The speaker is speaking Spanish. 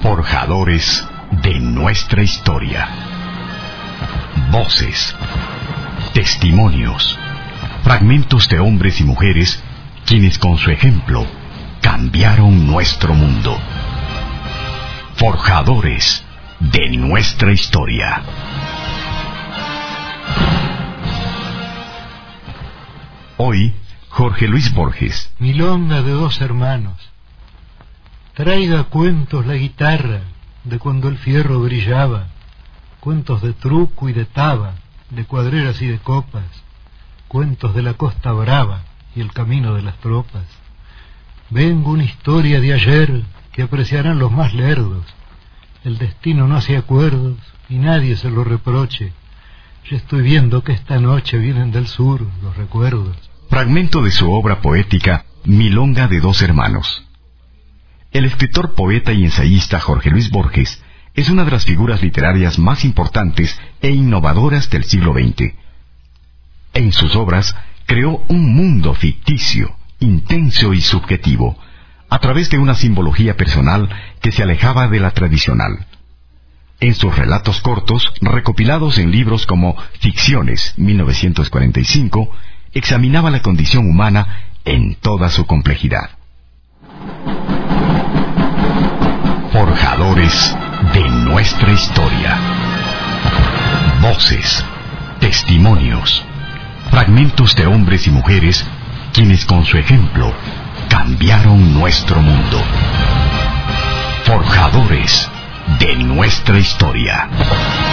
Forjadores de nuestra historia. Voces, testimonios, fragmentos de hombres y mujeres quienes con su ejemplo cambiaron nuestro mundo. Forjadores de nuestra historia. Hoy, Jorge Luis Borges. Milonga de dos hermanos. Traiga cuentos la guitarra de cuando el fierro brillaba, cuentos de truco y de taba, de cuadreras y de copas, cuentos de la Costa Brava y el camino de las tropas. Vengo una historia de ayer que apreciarán los más lerdos. El destino no hace acuerdos y nadie se lo reproche. Yo estoy viendo que esta noche vienen del sur los recuerdos. Fragmento de su obra poética Milonga de dos hermanos. El escritor, poeta y ensayista Jorge Luis Borges es una de las figuras literarias más importantes e innovadoras del siglo XX. En sus obras creó un mundo ficticio, intenso y subjetivo, a través de una simbología personal que se alejaba de la tradicional. En sus relatos cortos, recopilados en libros como Ficciones, 1945, examinaba la condición humana en toda su complejidad. Forjadores de nuestra historia. Voces, testimonios, fragmentos de hombres y mujeres quienes con su ejemplo cambiaron nuestro mundo. Forjadores de nuestra historia.